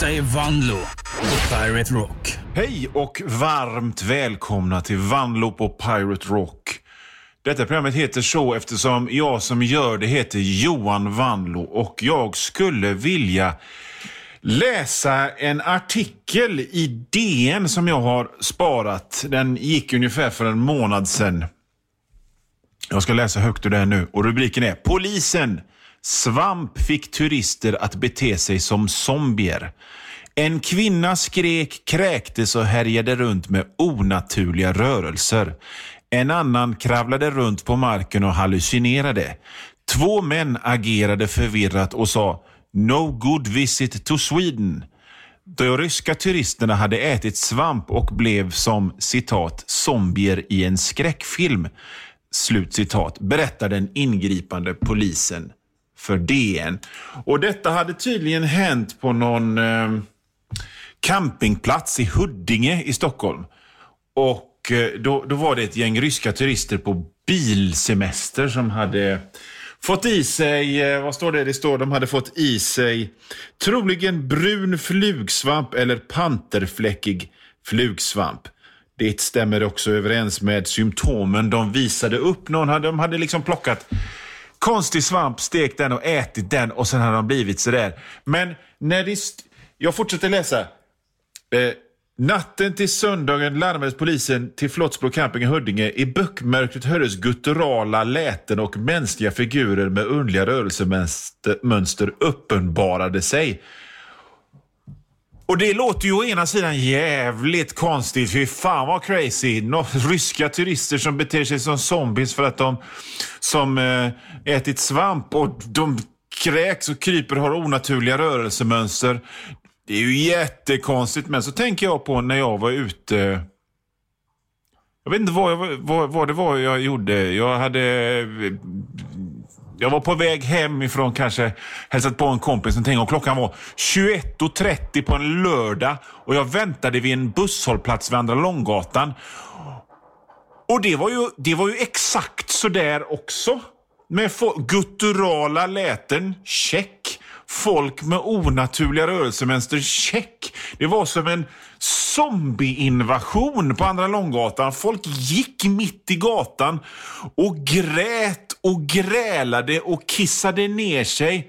Detta är Vanlo på Pirate Rock. Hej och varmt välkomna till Vanlo på Pirate Rock. Detta programmet heter så eftersom jag som gör det heter Johan Vanlo och jag skulle vilja läsa en artikel i DN som jag har sparat. Den gick ungefär för en månad sedan. Jag ska läsa högt ur den nu och rubriken är: Polisen. Svamp fick turister att bete sig som zombier. En kvinna skrek, kräktes och härjade runt med onaturliga rörelser. En annan kravlade runt på marken och hallucinerade. 2 män agerade förvirrat och sa "No good visit to Sweden". De ryska turisterna hade ätit svamp och blev som, citat, zombier i en skräckfilm. Slutcitat, berättar den ingripande polisen för DN. Och detta hade tydligen hänt på någon campingplats i Huddinge i Stockholm. Och då var det ett gäng ryska turister på bilsemester som hade fått i sig, vad står det? Det står de hade fått i sig troligen brun flugsvamp eller panterfläckig flugsvamp. Det stämmer också överens med symptomen de visade upp. De hade liksom plockat konstig svamp, stekt den och ätit den och sen hade de blivit sådär. Men när jag fortsätter läsa. Natten till söndagen larmades polisen till Flottsbro camping i Huddinge. I böckmörkret hördes gutturala läten och mänskliga figurer med underliga rörelsemönster uppenbarade sig. Och det låter ju å ena sidan jävligt konstigt. Fy fan vad crazy. Ryska turister som beter sig som zombies för att de som ätit svamp och de kräks och kryper och har onaturliga rörelsemönster. Det är ju jättekonstigt. Men så tänker jag på när jag var ute. Jag vet inte vad det var jag gjorde. Jag var på väg hem ifrån, kanske hälsat på en kompis någonting, och klockan var 21:30 på en lördag och jag väntade vid en busshållplats vid Andra Långgatan. Och det var ju exakt så där också. Med gutturala läten, check. Folk med onaturliga rörelsemönster, check. Det var som en zombieinvasion på Andra Långgatan. Folk gick mitt i gatan och grät och grälade och kissade ner sig.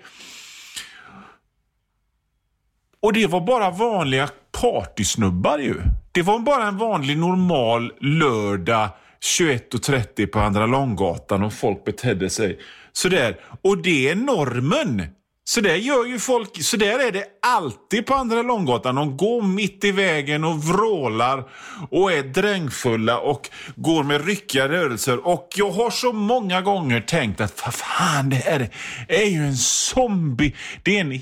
Och det var bara vanliga partysnubbar ju. Det var bara en vanlig normal lördag 21:30 på Andra Långgatan och folk betedde sig sådär. Och det är normen. Så där gör ju folk, så där är det alltid på Andra Långgatan. De går mitt i vägen och vrålar och är drängfulla och går med ryckiga rörelser. Och jag har så många gånger tänkt att fan, det här är ju en zombie. Det är en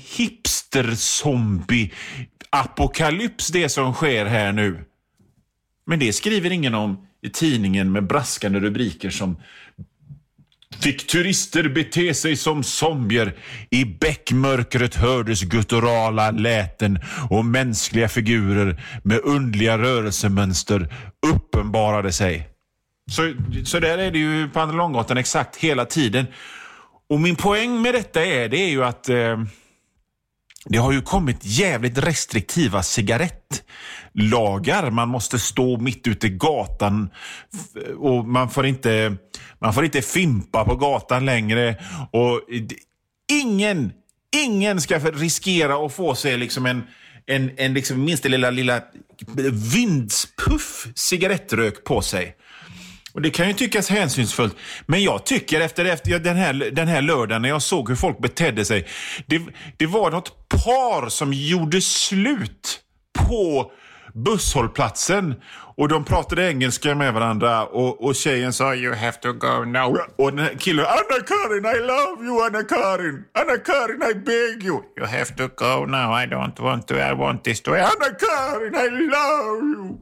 hipster-zombie-apokalyps det som sker här nu. Men det skriver ingen om i tidningen med braskande rubriker som "Fick turister bete sig som zombier. I bäckmörkret hördes gutturala läten och mänskliga figurer med underliga rörelsemönster uppenbarade sig." Så där är det ju på Andra Långgatan exakt hela tiden. Och min poäng med detta det är ju att det har ju kommit jävligt restriktiva cigarettlagar. Man måste stå mitt ute i gatan och man får inte fimpa på gatan längre. Och ingen ska riskera att få sig liksom en liksom minsta lilla vindspuff cigarettrök på sig. Och det kan ju tyckas hänsynsfullt. Men jag tycker efter den här lördagen när jag såg hur folk betedde sig. Det var något par som gjorde slut på busshållplatsen. Och de pratade engelska med varandra. Och tjejen sa "You have to go now". Och den här killen "Anna-Karin, I love you, Anna-Karin. Anna-Karin, I beg you. You have to go now, I don't want to, I want this to. Anna-Karin, I love you."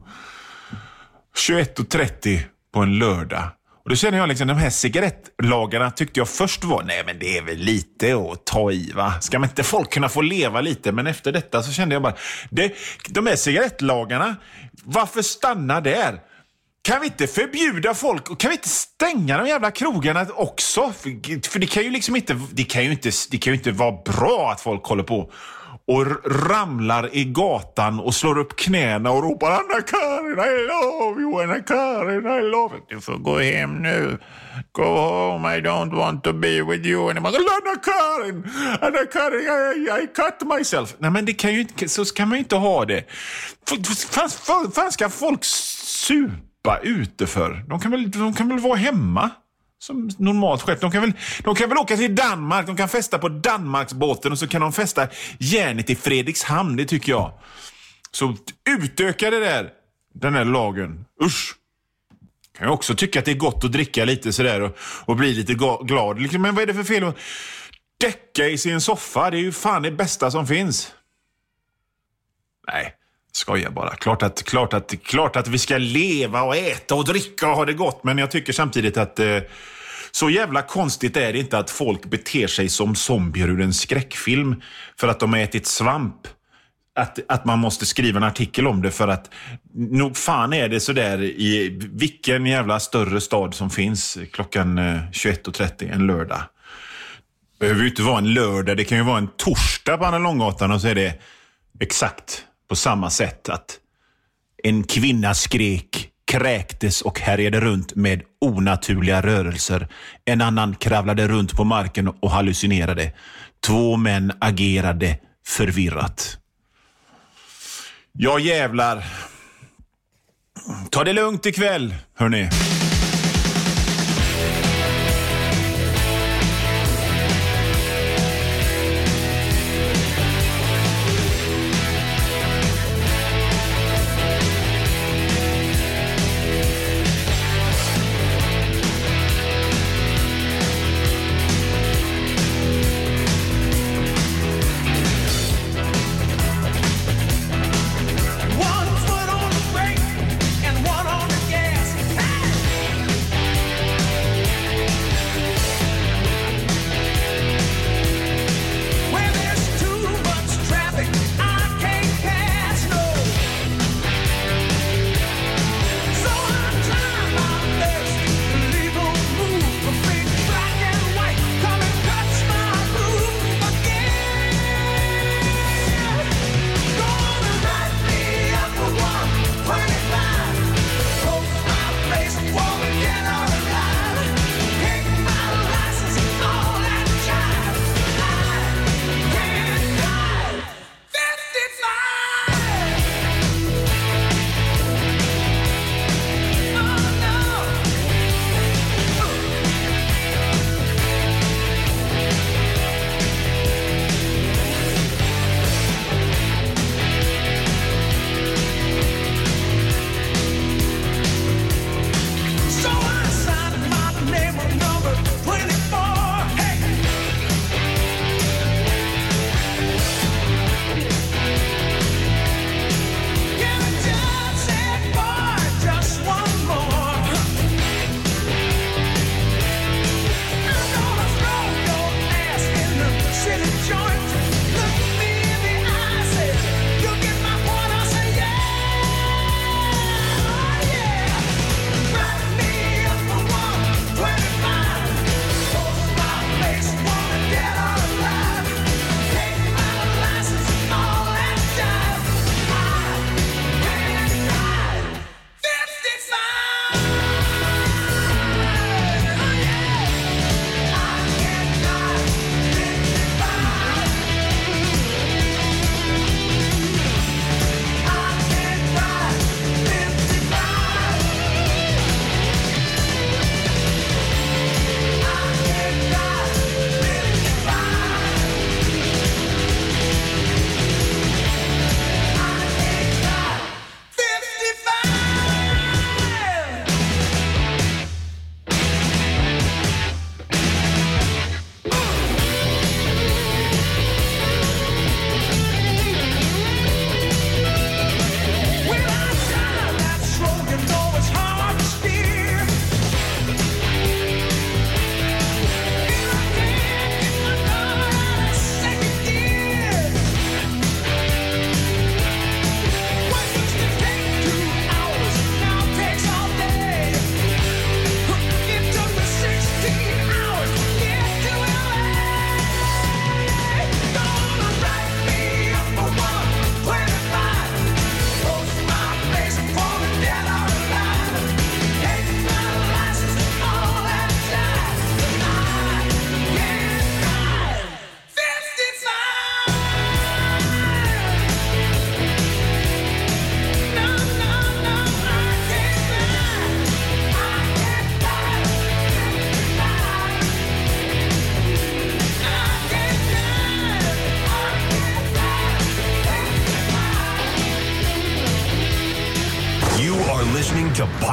21:30 på en lördag. Och då känner jag liksom, de här cigarettlagarna tyckte jag först var, nej men det är väl lite att ta i, va? Ska man inte folk kunna få leva lite? Men efter detta så kände jag bara, de här cigarettlagarna, varför stanna där? Kan vi inte förbjuda folk och kan vi inte stänga de jävla krogarna också? För det kan ju liksom inte, det kan ju inte vara bra att folk håller på och ramlar i gatan och slår upp knäna och ropar Anna-Karin, I love you, Anna-Karin, I love you. Du får gå hem nu. Go home, I don't want to be with you anymore. Anna-Karin, I cut myself. Nej, men det kan ju inte, så kan man ju inte ha det. Fan ska folk supa ute för? De kan väl vara hemma som normalt skett. De kan väl åka till Danmark. De kan festa på Danmarksbåten och så kan de festa järnet i Fredrikshamn, det tycker jag. Så utöka den här lagen. Usch. Kan jag också tycka att det är gott att dricka lite sådär och bli lite glad. Men vad är det för fel att däcka i sin soffa? Det är ju fan det bästa som finns. Nej, skojar bara. Klart att vi ska leva och äta och dricka och ha det gott. Men jag tycker samtidigt att så jävla konstigt är det inte att folk beter sig som zombier ur en skräckfilm för att de har ätit svamp. Att man måste skriva en artikel om det, för att nog fan är det så där i vilken jävla större stad som finns klockan 21.30 en lördag. Det behöver ju inte vara en lördag, det kan ju vara en torsdag på Anna Långgatan och så är det exakt på samma sätt att en kvinna skrek, kräktes och härjade runt med onaturliga rörelser. En annan kravlade runt på marken och hallucinerade. 2 män agerade förvirrat. Ja jävlar. Ta det lugnt ikväll, hörni. One foot on the brake and one on the gas. Hey!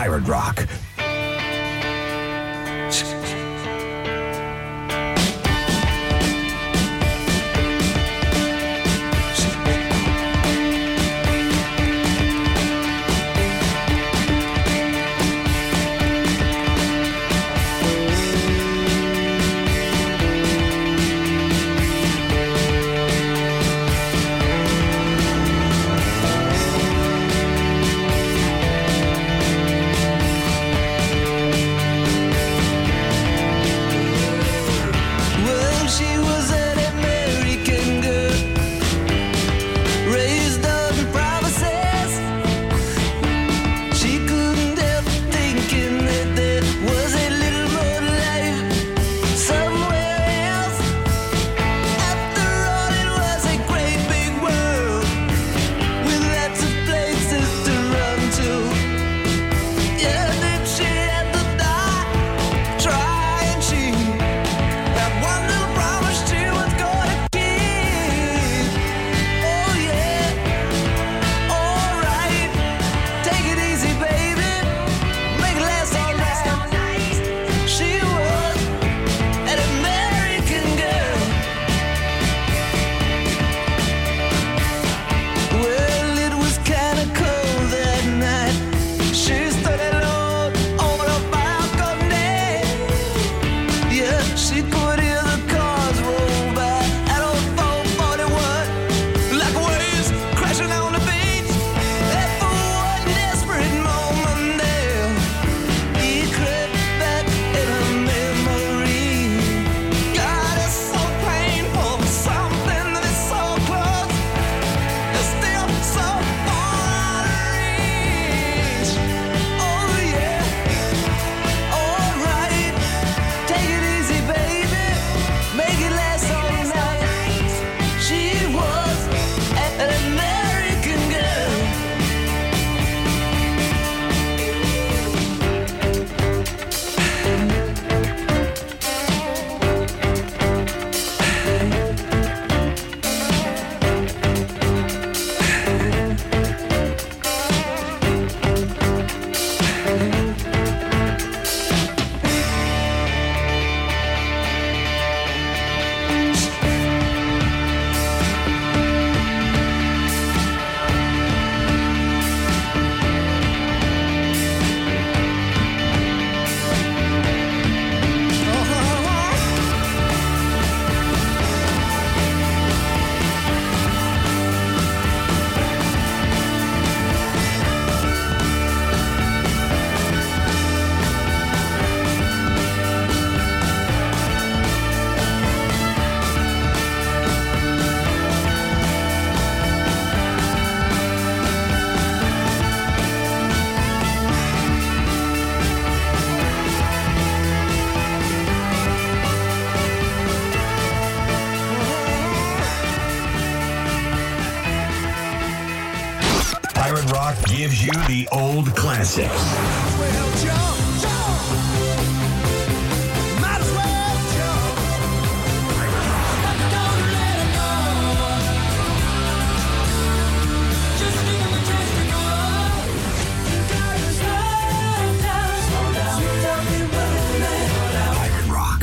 Pirate Rock. Pirate Rock gives you the old classics. Well, jump, jump. Might as well jump. Don't let it go. Just give me a chance to go. You gotta slow down, slow down. Pirate Rock.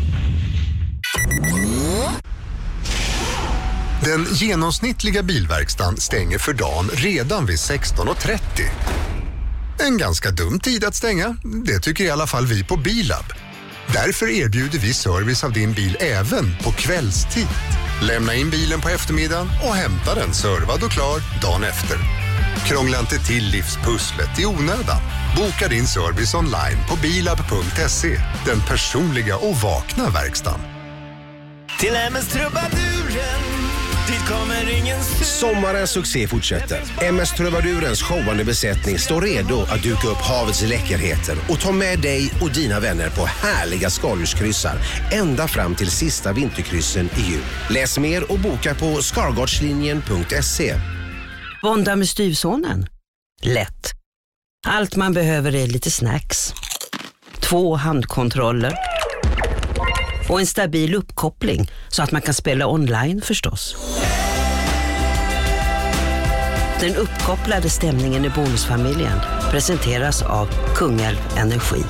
Den genomsnittliga bilverkstan stänger för dagen redan vid 16:30. En ganska dum tid att stänga, det tycker i alla fall vi på Bilab. Därför erbjuder vi service av din bil även på kvällstid. Lämna in bilen på eftermiddagen och hämta den servad och klar dagen efter. Krångla inte till livspusslet i onödan. Boka din service online på bilab.se. Den personliga och vakna verkstan. Till MS Trubaduren. Sommarens succé fortsätter. MS Trubadurens showande besättning står redo att duka upp havets läckerheter och ta med dig och dina vänner på härliga skaldjurskryssar ända fram till sista vinterkryssen i jul. Läs mer och boka på skargardslinjen.se. Bonda med styvsonen? Lätt. Allt man behöver är lite snacks. 2 handkontroller. Och en stabil uppkoppling så att man kan spela online förstås. Den uppkopplade stämningen i Bonusfamiljen presenteras av Kungälv Energi.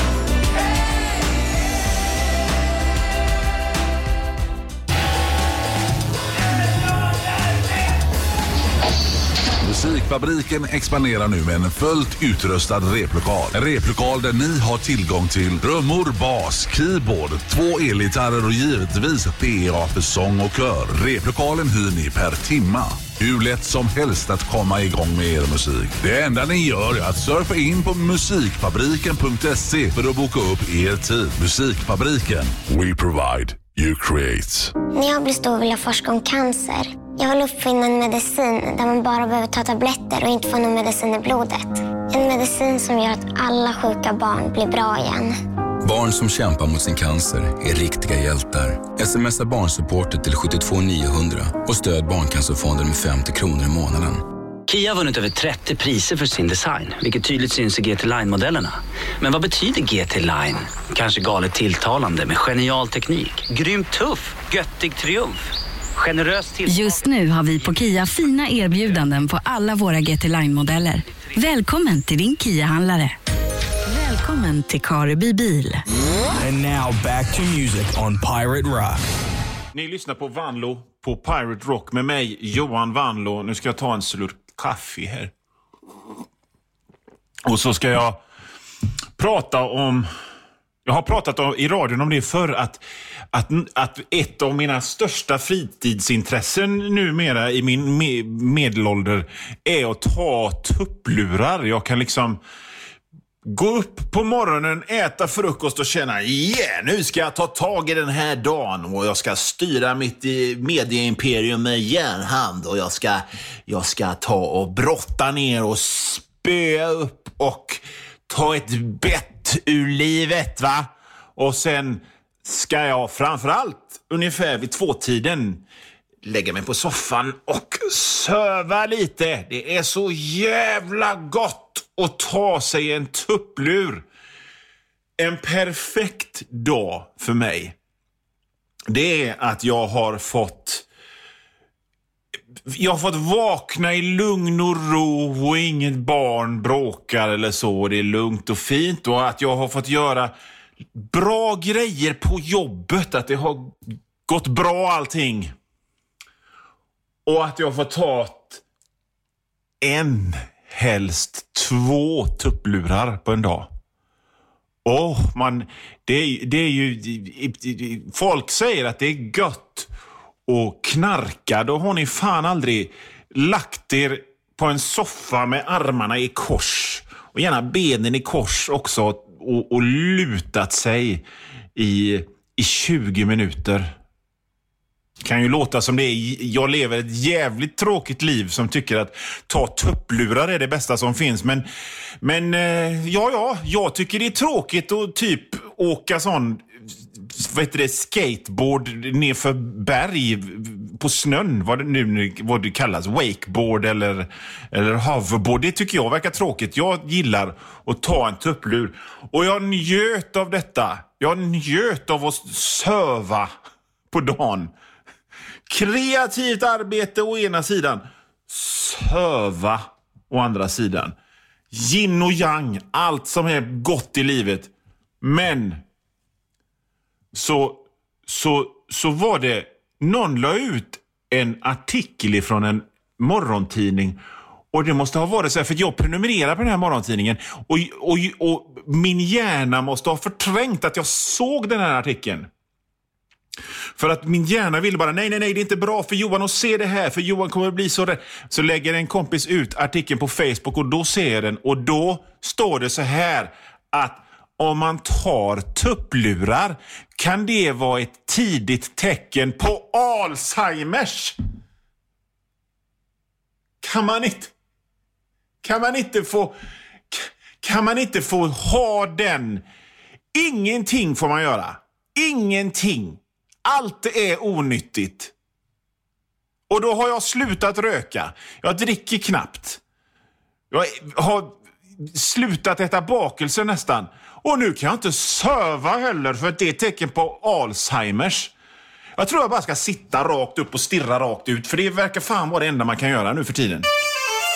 Musikfabriken expanderar nu med en fullt utrustad replokal. En replokal där ni har tillgång till trummor, bas, keyboard, 2 elgitarrer och givetvis PA för sång och kör. Replokalen hyr ni per timma. Hur lätt som helst att komma igång med er musik. Det enda ni gör är att surfa in på musikfabriken.se för att boka upp er tid. Musikfabriken. We provide. You create. När jag blir stor vill jag forska om cancer. Jag vill uppfinna en medicin där man bara behöver ta tabletter och inte få någon medicin i blodet. En medicin som gör att alla sjuka barn blir bra igen. Barn som kämpar mot sin cancer är riktiga hjältar. SMSa barnsupportet till 72 900 och stöd Barncancerfonden med 50 kronor i månaden. Kia har vunnit över 30 priser för sin design, vilket tydligt syns i GT Line-modellerna. Men vad betyder GT Line? Kanske galet tilltalande med genial teknik. Grymt tuff, göttig triumf. Just nu har vi på Kia fina erbjudanden på alla våra GT Line-modeller. Välkommen till din Kia-handlare. Välkommen till Kareby Bil. And now back to music on Pirate Rock. Ni lyssnar på Vanlo på Pirate Rock med mig, Johan Vanlo. Nu ska jag ta en slurk kaffe här. Och så ska jag prata om... Jag har pratat i radion om det förr att ett av mina största fritidsintressen numera i min medelålder är att ta tupplurar. Jag kan liksom gå upp på morgonen, äta frukost och känna nu ska jag ta tag i den här dagen och jag ska styra mitt medieimperium med järnhand och jag ska ta och brotta ner och spöa upp och ta ett bett ur livet, va? Och sen ska jag framförallt ungefär vid 2-tiden lägga mig på soffan och söva lite. Det är så jävla gott att ta sig en tupplur. En perfekt dag för mig. Det är att jag har fått vakna i lugn och ro och inget barn bråkar eller så. Det är lugnt och fint och att jag har fått göra bra grejer på jobbet. Att det har gått bra allting. Och att jag har fått ta helst 2 tupplurar på en dag. Det är ju folk säger att det är gött och knarka. Då har ni fan aldrig lagt er på en soffa med armarna i kors och gärna benen i kors också och lutat sig i 20 minuter. Kan ju låta som det är. Jag lever ett jävligt tråkigt liv som tycker att ta tupplurar är det bästa som finns. Men jag tycker det är tråkigt att typ åka sån skateboard nerför berg på snön, vad det kallas, wakeboard eller hoverboard. Det tycker jag verkar tråkigt. Jag gillar att ta en tupplur och jag njöt av detta. Jag njöt av att söva på dagen. Kreativt arbete å ena sidan, söva å andra sidan. Yin och yang, allt som är gott i livet. Men så var det, någon la ut en artikel från en morgontidning och det måste ha varit så här, för jag prenumererar på den här morgontidningen och min hjärna måste ha förträngt att jag såg den här artikeln. För att min hjärna ville bara, nej, det är inte bra för Johan att se det här, för Johan kommer att bli så rädd. Så lägger en kompis ut artikeln på Facebook och då ser den och då står det så här att om man tar tupplurar kan det vara ett tidigt tecken på Alzheimers. Kan man inte få ha den? Ingenting får man göra. Ingenting. Allt är onyttigt. Och då har jag slutat röka. Jag dricker knappt. Jag har slutat äta bakelser nästan. Och nu kan jag inte söva heller för att det är tecken på Alzheimers. Jag tror jag bara ska sitta rakt upp och stirra rakt ut. För det verkar fan vara det enda man kan göra nu för tiden.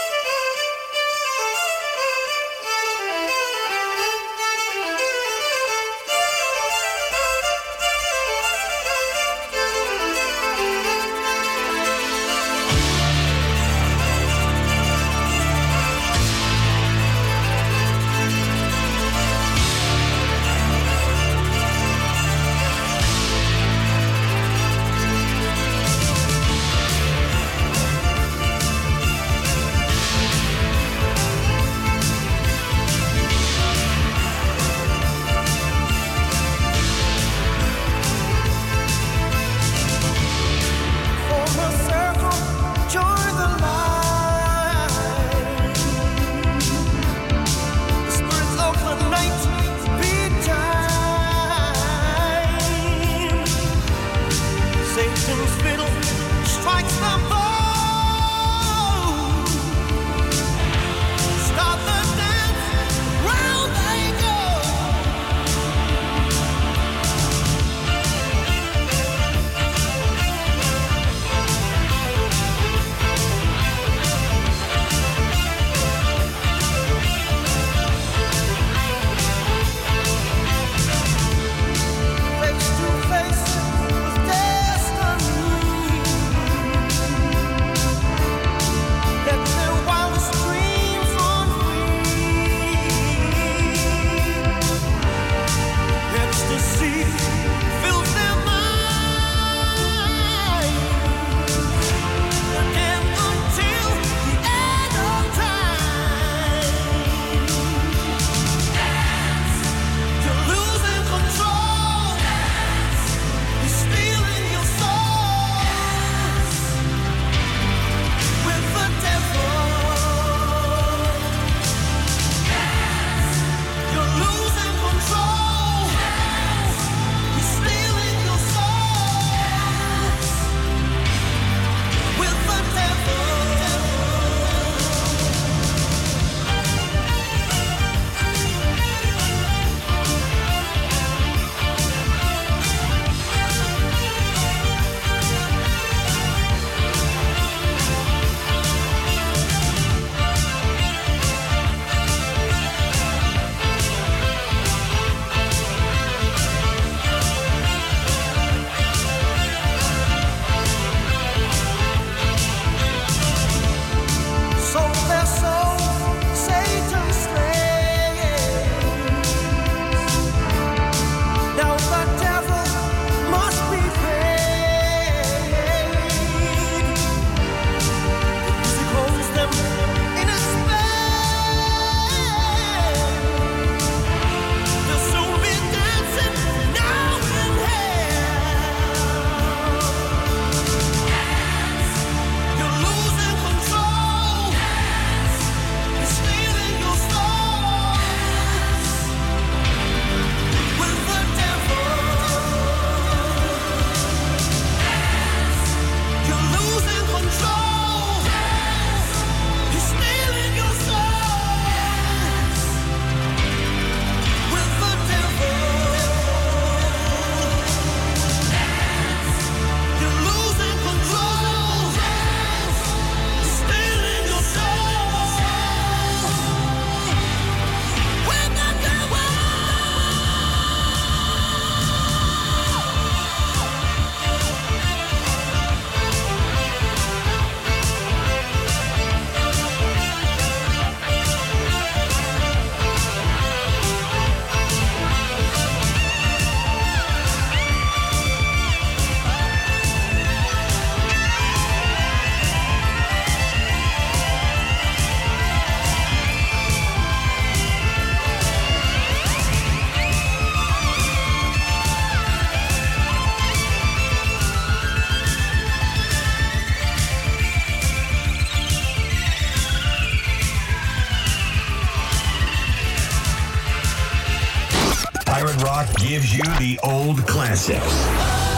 gives you the old classics.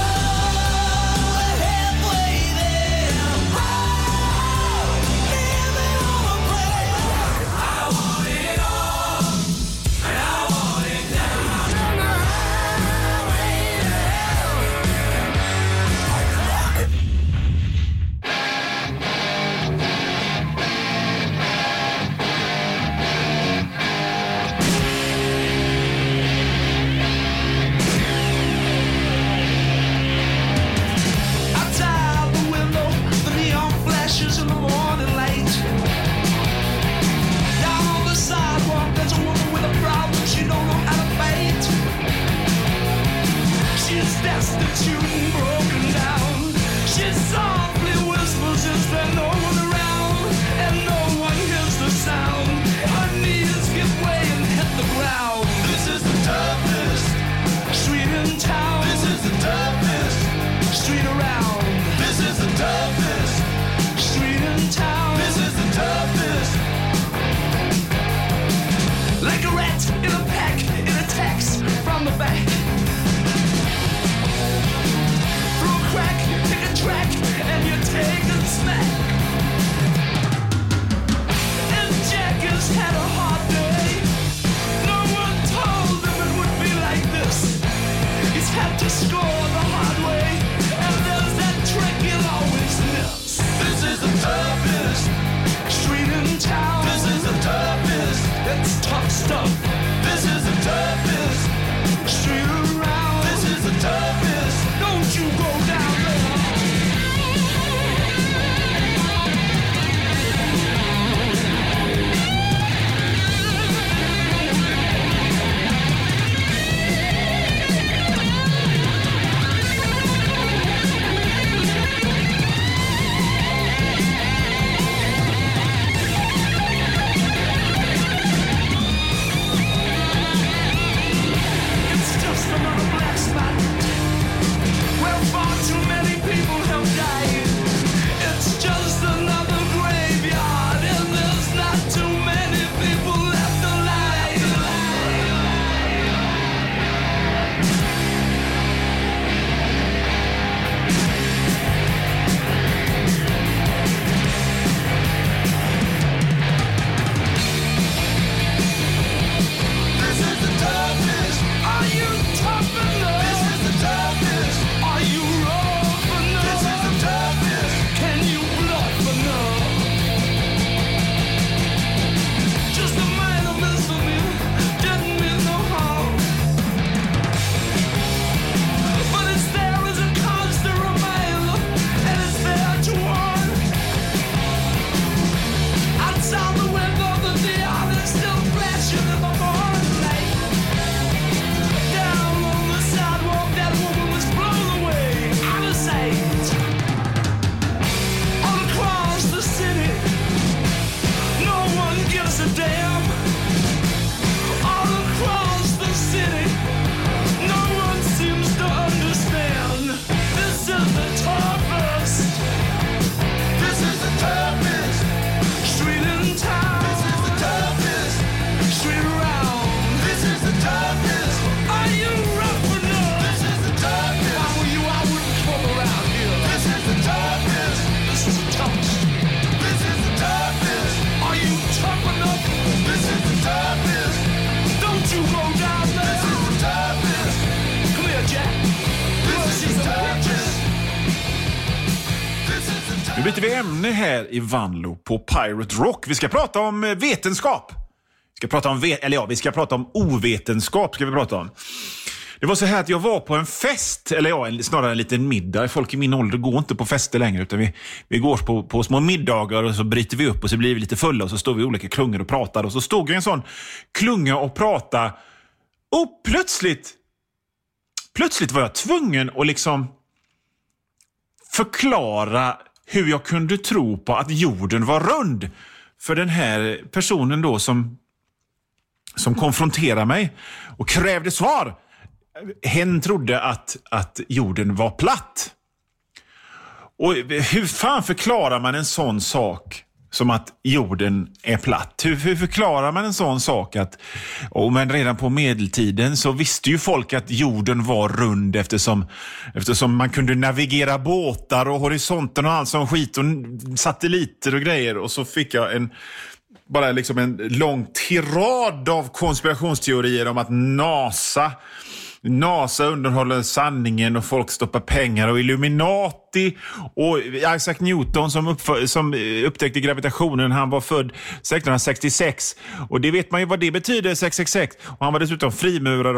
Nu byter vi ämne här i Vanlo på Pirate Rock. Vi ska prata om vetenskap. Vi ska prata om ovetenskap ska vi prata om. Det var så här att jag var på en fest, snarare en liten middag. Folk i min ålder går inte på fester längre, utan vi går på små middagar och så bryter vi upp och så blir vi lite fulla och så står vi i olika klungor och pratar. Och så stod jag i en sån klunga och prata och plötsligt var jag tvungen att liksom förklara hur jag kunde tro på att jorden var rund för den här personen då som konfronterade mig och krävde svar. Hen trodde att jorden var platt. Och hur fan förklarar man en sån sak som att jorden är platt. Hur förklarar man en sån sak? Men redan på medeltiden så visste ju folk att jorden var rund eftersom man kunde navigera båtar och horisonten och allt som skit och satelliter och grejer. Och så fick jag en lång tirad av konspirationsteorier om att NASA underhåller sanningen och folk stoppar pengar och Illuminati och Isaac Newton som upptäckte gravitationen, han var född 1666 och det vet man ju vad det betyder, 666, och han var dessutom frimurare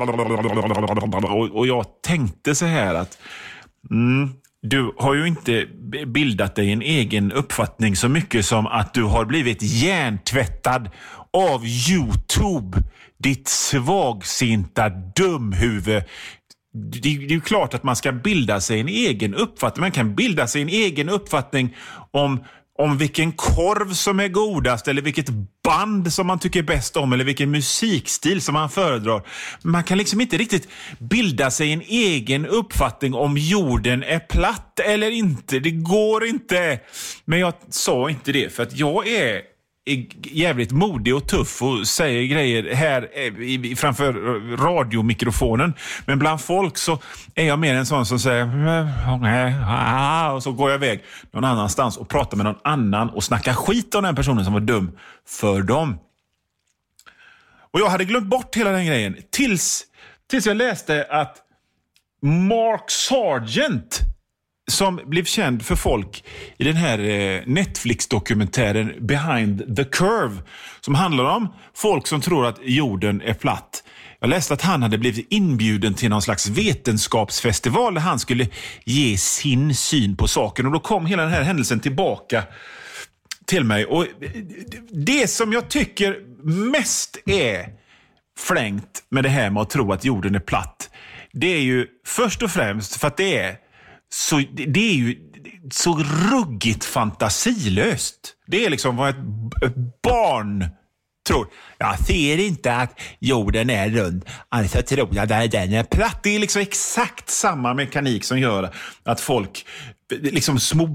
och jag tänkte så här att du har ju inte bildat dig en egen uppfattning så mycket som att du har blivit hjärntvättad av YouTube. Ditt svagsinta dumhuvud. Det är ju klart att man ska bilda sig en egen uppfattning. Man kan bilda sig en egen uppfattning om vilken korv som är godast eller vilket band som man tycker bäst om eller vilken musikstil som man föredrar. Man kan liksom inte riktigt bilda sig en egen uppfattning om jorden är platt eller inte. Det går inte. Men jag sa inte det för att jag är jävligt modig och tuff och säger grejer här framför radiomikrofonen. Men bland folk så är jag mer en sån som säger och så går jag iväg någon annanstans och pratar med någon annan och snackar skit om den personen som var dum för dem. Och jag hade glömt bort hela den grejen tills jag läste att Mark Sargent, som blev känd för folk i den här Netflix-dokumentären Behind the Curve, som handlar om folk som tror att jorden är platt. Jag läste att han hade blivit inbjuden till någon slags vetenskapsfestival där han skulle ge sin syn på saken. Och då kom hela den här händelsen tillbaka till mig. Och det som jag tycker mest är flängt med det här med att tro att jorden är platt, det är ju först och främst för att det är ju så ruggigt fantasilöst. Det är liksom vad ett barn tror. Jag ser inte att jorden är rund, alltså tror jag att den är platt. Det är liksom exakt samma mekanik som gör att folk, liksom små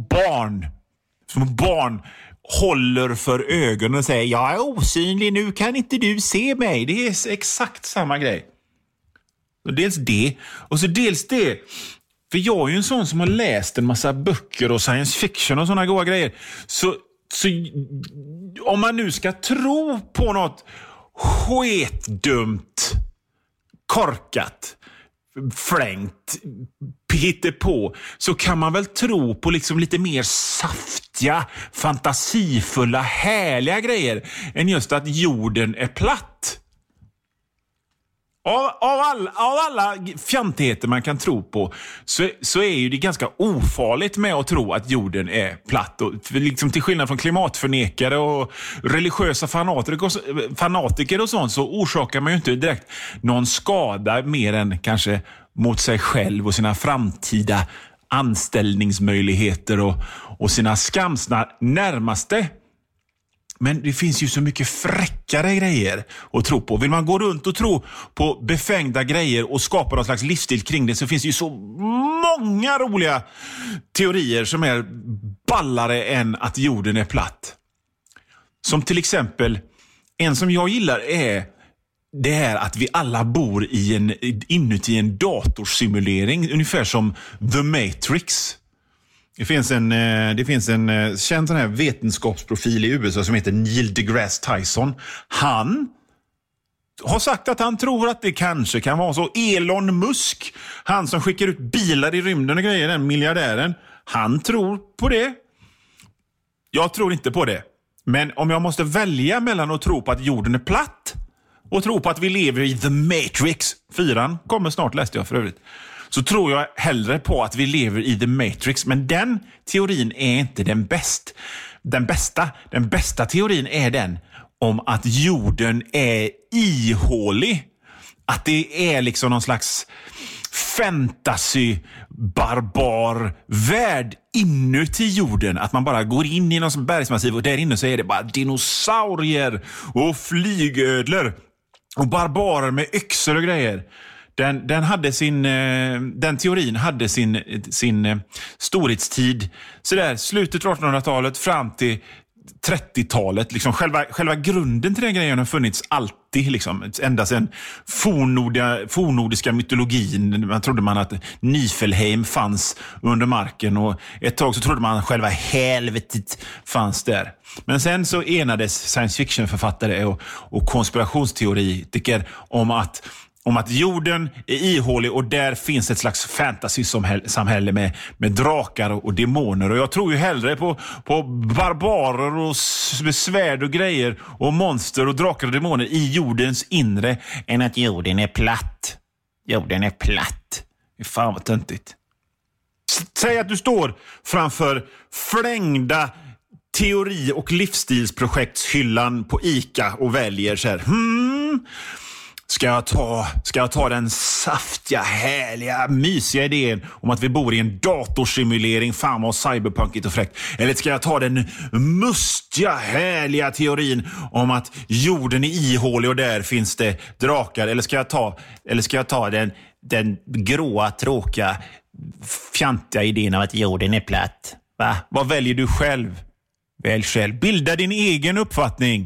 barn håller för ögonen och säger jag är osynlig, nu kan inte du se mig. Det är exakt samma grej. Och dels det, och så dels det. För jag är ju en sån som har läst en massa böcker och science fiction och såna goda grejer. Så om man nu ska tro på något sketdumt, korkat, flängt, hittepå, så kan man väl tro på liksom lite mer saftiga, fantasifulla, härliga grejer än just att jorden är platt. Av alla fjantigheter man kan tro på så är ju det ganska ofarligt med att tro att jorden är platt. Och liksom till skillnad från klimatförnekare och religiösa fanatiker och sånt, så orsakar man ju inte direkt någon skada mer än kanske mot sig själv och sina framtida anställningsmöjligheter och sina skamsna närmaste. Men det finns ju så mycket fräckare grejer att tro på. Vill man gå runt och tro på befängda grejer och skapa någon slags livsstil kring det, så finns det ju så många roliga teorier som är ballare än att jorden är platt. Som till exempel, en som jag gillar är det här att vi alla bor inuti en datorsimulering, ungefär som The Matrix. Det finns en känd sån här vetenskapsprofil i USA som heter Neil deGrasse Tyson. Han har sagt att han tror att det kanske kan vara så. Elon Musk, han som skickar ut bilar i rymden och grejer, den miljardären, han tror på det. Jag tror inte på det. Men om jag måste välja mellan att tro på att jorden är platt och tro på att vi lever i The Matrix, 4 kommer snart, läste jag för övrigt, så tror jag hellre på att vi lever i The Matrix. Men den teorin är inte den bästa. Den bästa teorin är den om att jorden är ihålig. Att det är liksom någon slags fantasy-barbar värld inuti jorden. Att man bara går in i någon bergsmassiv och där inne så är det bara dinosaurier och flygödlor och barbarer med yxor och grejer. Den teorin hade sin storhetstid så där slutet av 1800-talet fram till 30-talet. Liksom själva grunden till den grejen har funnits alltid. Liksom. Ända sedan fornnordiska mytologin. Man trodde att Niflheim fanns under marken. Och ett tag så trodde man att själva helvetet fanns där. Men sen så enades science fiction-författare och konspirationsteoretiker om att jorden är ihålig och där finns ett slags fantasy-samhälle med drakar och demoner. Och jag tror ju hellre på barbarer och med svärd och grejer och monster och drakar och demoner i jordens inre än att jorden är platt. Jorden är platt. Det är fan vad töntigt. Säg att du står framför flängda teori- och livsstilsprojektshyllan på ICA och väljer så här. Ska jag ta den saftiga, härliga, mysiga idén om att vi bor i en datorsimulering, fan vad cyberpunkigt och fräckt? Eller ska jag ta den mustiga, härliga teorin om att jorden är ihålig och där finns det drakar? Eller ska jag ta den gråa, tråkiga, fjantiga idén om att jorden är platt? Va? Vad väljer du själv? Välj själv. Bilda din egen uppfattning.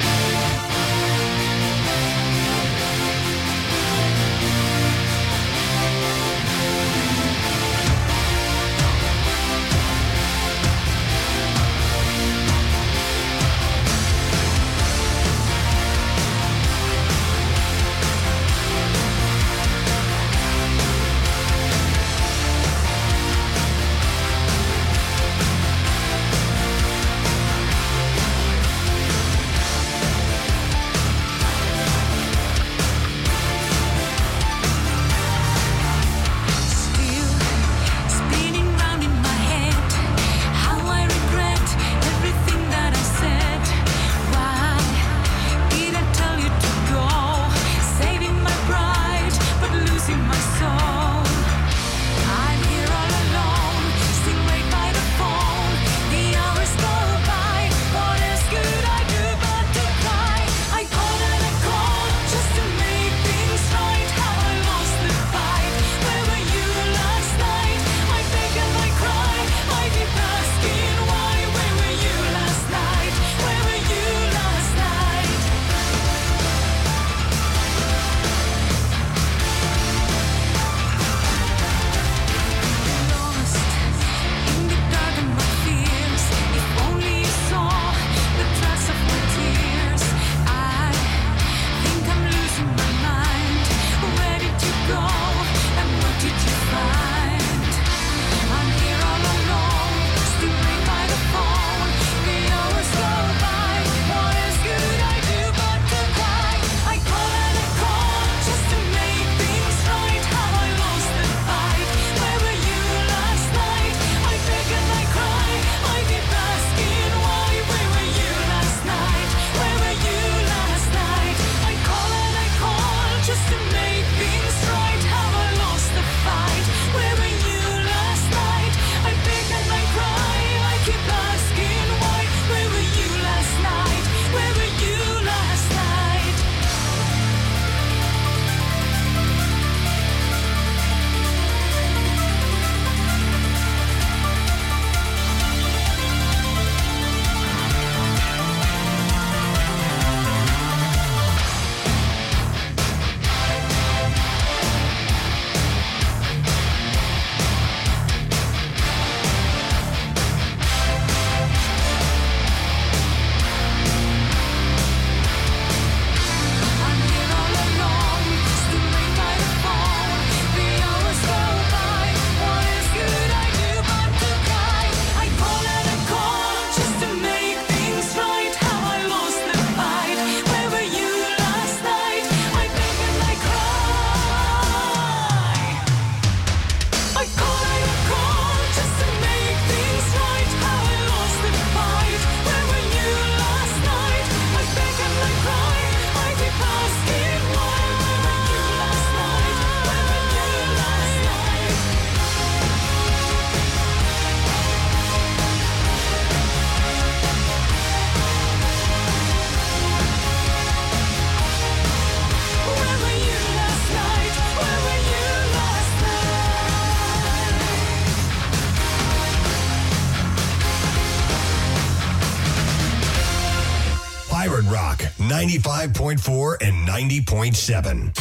Rock 95.4 and 90.7.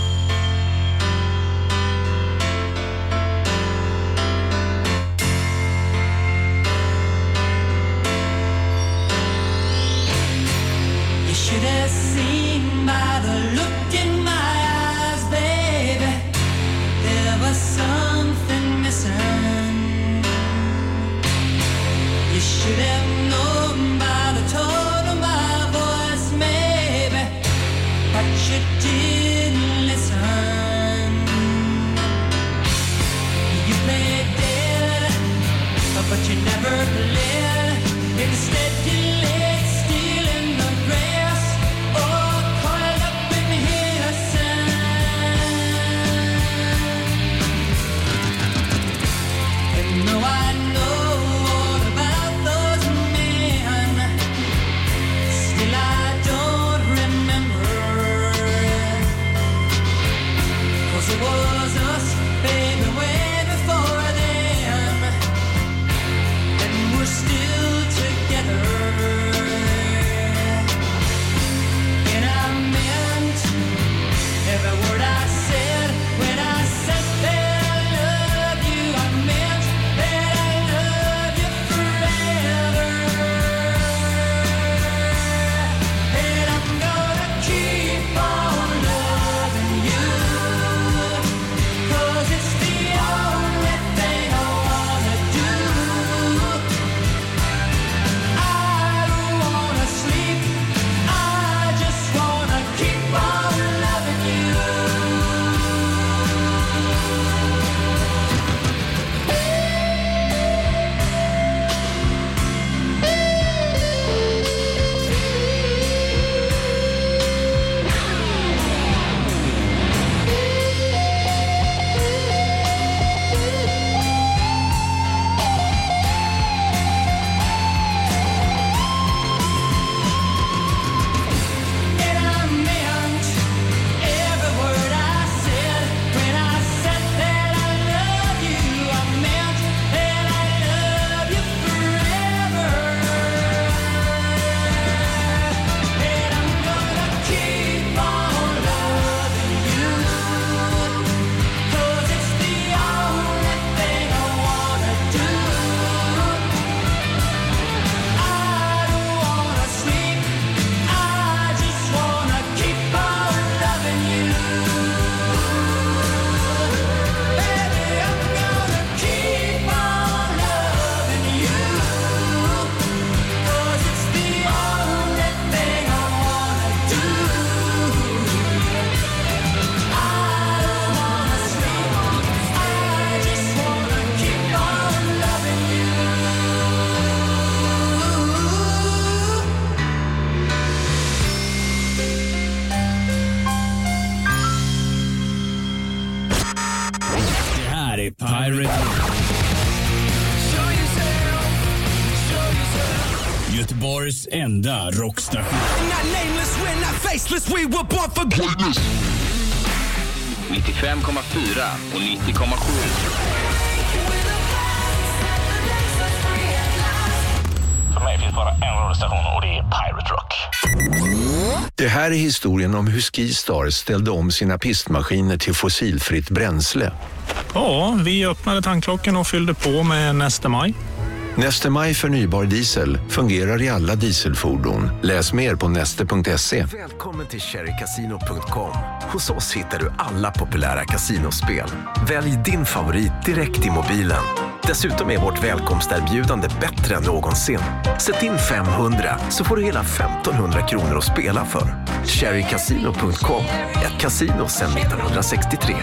You should have seen by the look in my eyes, baby, there was something missing. You should have known by the tone of my voice, maybe, but you didn't listen. You played dead, but you never played. Instead you laid still in the grass, or coiled up in his sand. And though I know all about those men, still I don't remember. 'Cause it was us, baby, way before them, and we're still together. And I meant every word I said when I said that I love you. I meant that I love you forever. And I'm gonna keep on loving you, 'cause it's the only thing I wanna do. I don't wanna sleep, I just wanna keep on loving you. And I meant every word I said when I said that I love you. I meant that I love you forever. And I'm gonna keep on loving you, 'cause it's the only thing I wanna do. I don't wanna sleep, I just wanna keep on loving you. Baby, I'm gonna keep on loving you, 'cause it's the only thing I wanna do. I don't wanna sleep, I just wanna keep on loving you. Det här är Pirate Rock. Göteborgs enda rockstation. 95,4 och 90,7. För mig finns bara en radiostation och det är Pirate Rock. Det här är historien om hur Skistar ställde om sina pistmaskiner till fossilfritt bränsle. Ja, vi öppnade tanklocken och fyllde på med Neste Maj. Neste Maj förnybar diesel fungerar i alla dieselfordon. Läs mer på neste.se. Välkommen till cherrycasino.com. Hos oss hittar du alla populära kasinospel. Välj din favorit direkt i mobilen. Dessutom är vårt välkomsterbjudande bättre än någonsin. Sätt in 500 så får du hela 1500 kronor att spela för. cherrycasino.com. Ett kasino sedan 1963.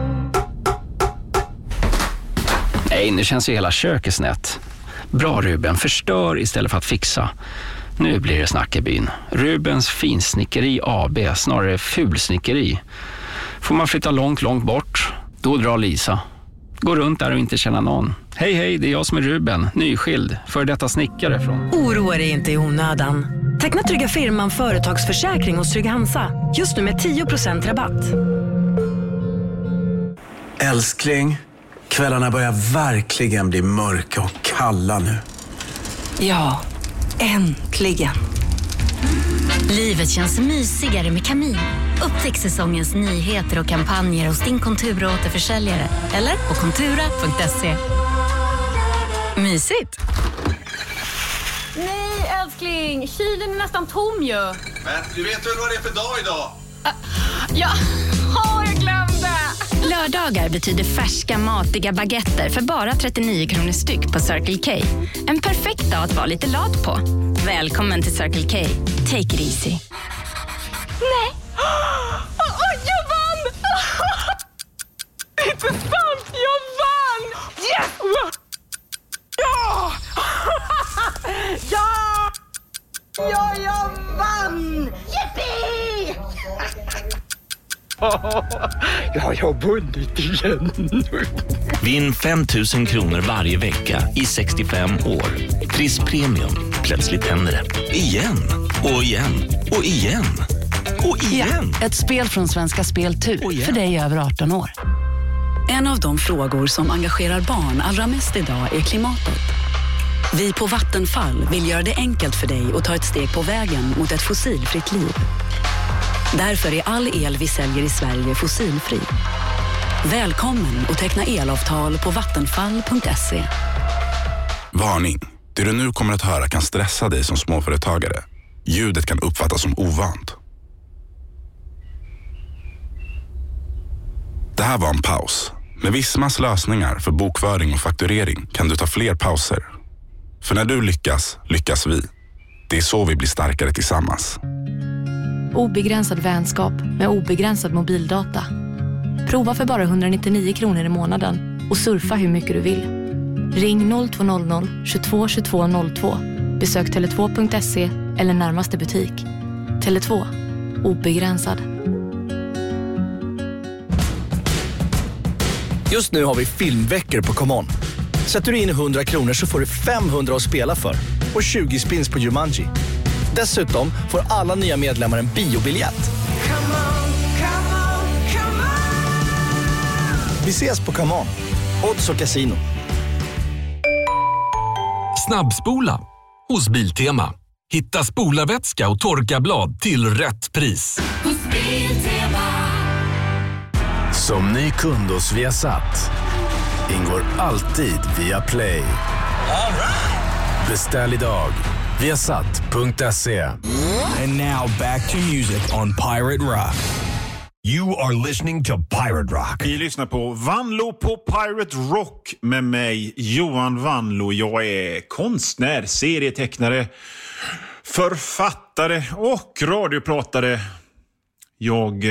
Nej, nu känns ju hela köket snett. Bra Ruben, förstör istället för att fixa. Nu blir det snack i byn. Rubens finsnickeri AB, snarare fulsnickeri. Får man flytta långt bort, då drar Lisa. Gå runt där och inte känna någon. Hej, det är jag som är Ruben, nyskild, för detta snickare från... Oroa dig inte i onödan. Teckna Trygga Firman företagsförsäkring hos Trygg Hansa. Just nu med 10% rabatt. Älskling, kvällarna börjar verkligen bli mörka och kalla nu. Ja, äntligen. Livet känns mysigare med Kamin. Upptäck säsongens nyheter och kampanjer hos din Kontura-återförsäljare eller på kontura.se. Mysigt! Nej, älskling. Kylen är nästan tom ju. Men du vet väl vad det är för dag idag? Ja, jag glömde. Lördagar betyder färska, matiga baguetter för bara 39 kronor styck på Circle K. En perfekt dag att vara lite lat på. Välkommen till Circle K. Take it easy. Nej. Jag vann! Det är inte sant. Jag vann! Yes! Ja! Ja! Ja, jag vann! Yippee! Ja, jag har vunnit igen. Vinn 5 000 kronor varje vecka i 65 år. Triss Premium. Plötsligt händer det. Igen. Och igen. Och igen. Och igen. Ett spel från Svenska Spel Tur. För dig över 18 år. En av de frågor som engagerar barn allra mest idag är klimatet. Vi på Vattenfall vill göra det enkelt för dig att ta ett steg på vägen mot ett fossilfritt liv. Därför är all el vi säljer i Sverige fossilfri. Välkommen att teckna elavtal på vattenfall.se. Varning! Det du nu kommer att höra kan stressa dig som småföretagare. Ljudet kan uppfattas som ovant. Det här var en paus. Med Vismas lösningar för bokföring och fakturering kan du ta fler pauser. För när du lyckas, lyckas vi. Det är så vi blir starkare tillsammans. Obegränsad vänskap med obegränsad mobildata. Prova för bara 199 kronor i månaden och surfa hur mycket du vill. Ring 0200 22 22 02. Besök tele2.se eller närmaste butik. Tele2. Obegränsad. Just nu har vi filmveckor på ComeOn. Sätter du in 100 kronor så får du 500 att spela för. Och 20 spins på Jumanji. Dessutom får alla nya medlemmar en biobiljett. Vi ses på ComeOn. Odds och Casino. Snabbspola hos Biltema. Hitta spolarvätska och torkarblad till rätt pris. Som ny kund hos Viasat ingår alltid via Play. All right. Beställ idag. Viasat.se. And now back to music on Pirate Rock. You are listening to Pirate Rock. Vi lyssnar på Vanlo på Pirate Rock med mig, Johan Vanlo. Jag är konstnär, serietecknare, författare och radiopratare. Jag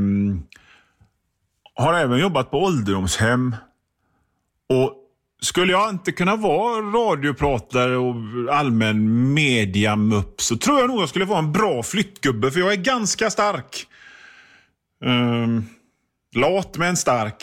har även jobbat på ålderdomshem. Och skulle jag inte kunna vara radiopratare och allmän mediamupp så tror jag nog jag skulle vara en bra flyttgubbe, för jag är ganska stark. Lat men stark.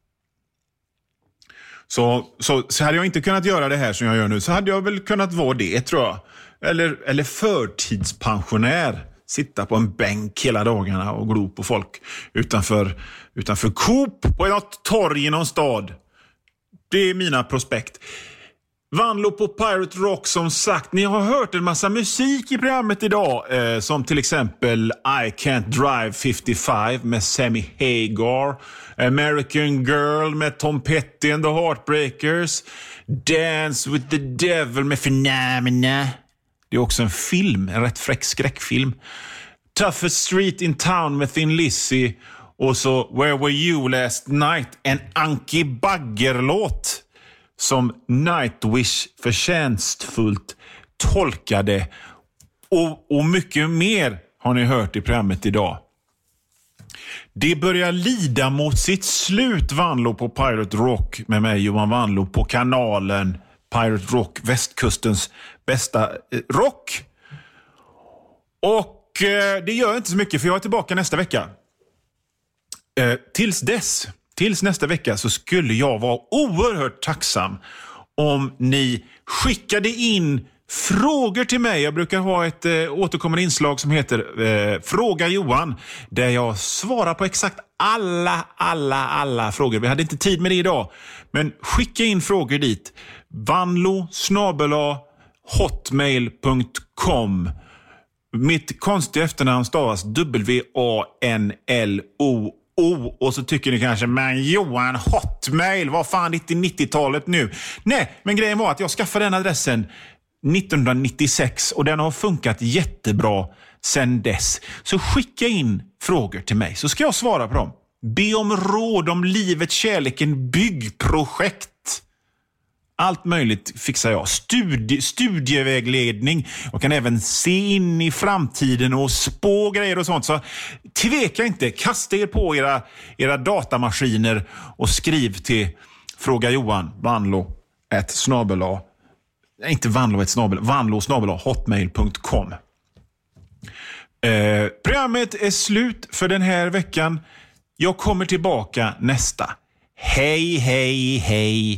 Så hade jag inte kunnat göra det här som jag gör nu, så hade jag väl kunnat vara det, tror jag. Eller förtidspensionär. Sitta på en bänk hela dagarna och glo på folk utanför Coop på något torg i någon stad. Det är mina prospekt. Vanlo på Pirate Rock, som sagt. Ni har hört en massa musik i programmet idag. Som till exempel I Can't Drive 55 med Sammy Hagar. American Girl med Tom Petty and the Heartbreakers. Dance with the Devil med Phenomena. Det är också en film, en rätt fräck skräckfilm. Toughest Street in Town med Thin Lizzy. Och så Where Were You Last Night? En Anki Bagger-låt som Nightwish förtjänstfullt tolkade. Och mycket mer har ni hört i programmet idag. Det börjar lida mot sitt slut, Vanlo på Pirate Rock med mig, Johan Vanlo, på kanalen Pirate Rock, västkustens bästa rock. Och det gör inte så mycket, för jag är tillbaka nästa vecka. Tills nästa vecka så skulle jag vara oerhört tacksam om ni skickade in frågor till mig. Jag brukar ha ett återkommande inslag som heter Fråga Johan, där jag svarar på exakt alla frågor. Vi hade inte tid med det idag, men skicka in frågor dit. vanlo@hotmail.com. Mitt konstiga efternamn stavas W-A-N-L-O. Och så tycker ni kanske, men Johan, Hotmail, vad fan, 90-talet nu? Nej, men grejen var att jag skaffade den adressen 1996 och den har funkat jättebra sedan dess. Så skicka in frågor till mig så ska jag svara på dem. Be om råd om livet, kärleken, byggprojekt. Allt möjligt fixar jag. Studievägledning. Jag kan även se in i framtiden och spå grejer och sånt. Så tveka inte. Kasta er på era datamaskiner och skriv till Fråga Johan vanlo@hotmail.com. Programmet är slut för den här veckan. Jag kommer tillbaka nästa. Hej, hej, hej.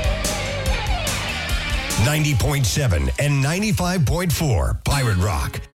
.7 and 95.4 Pirate Rock.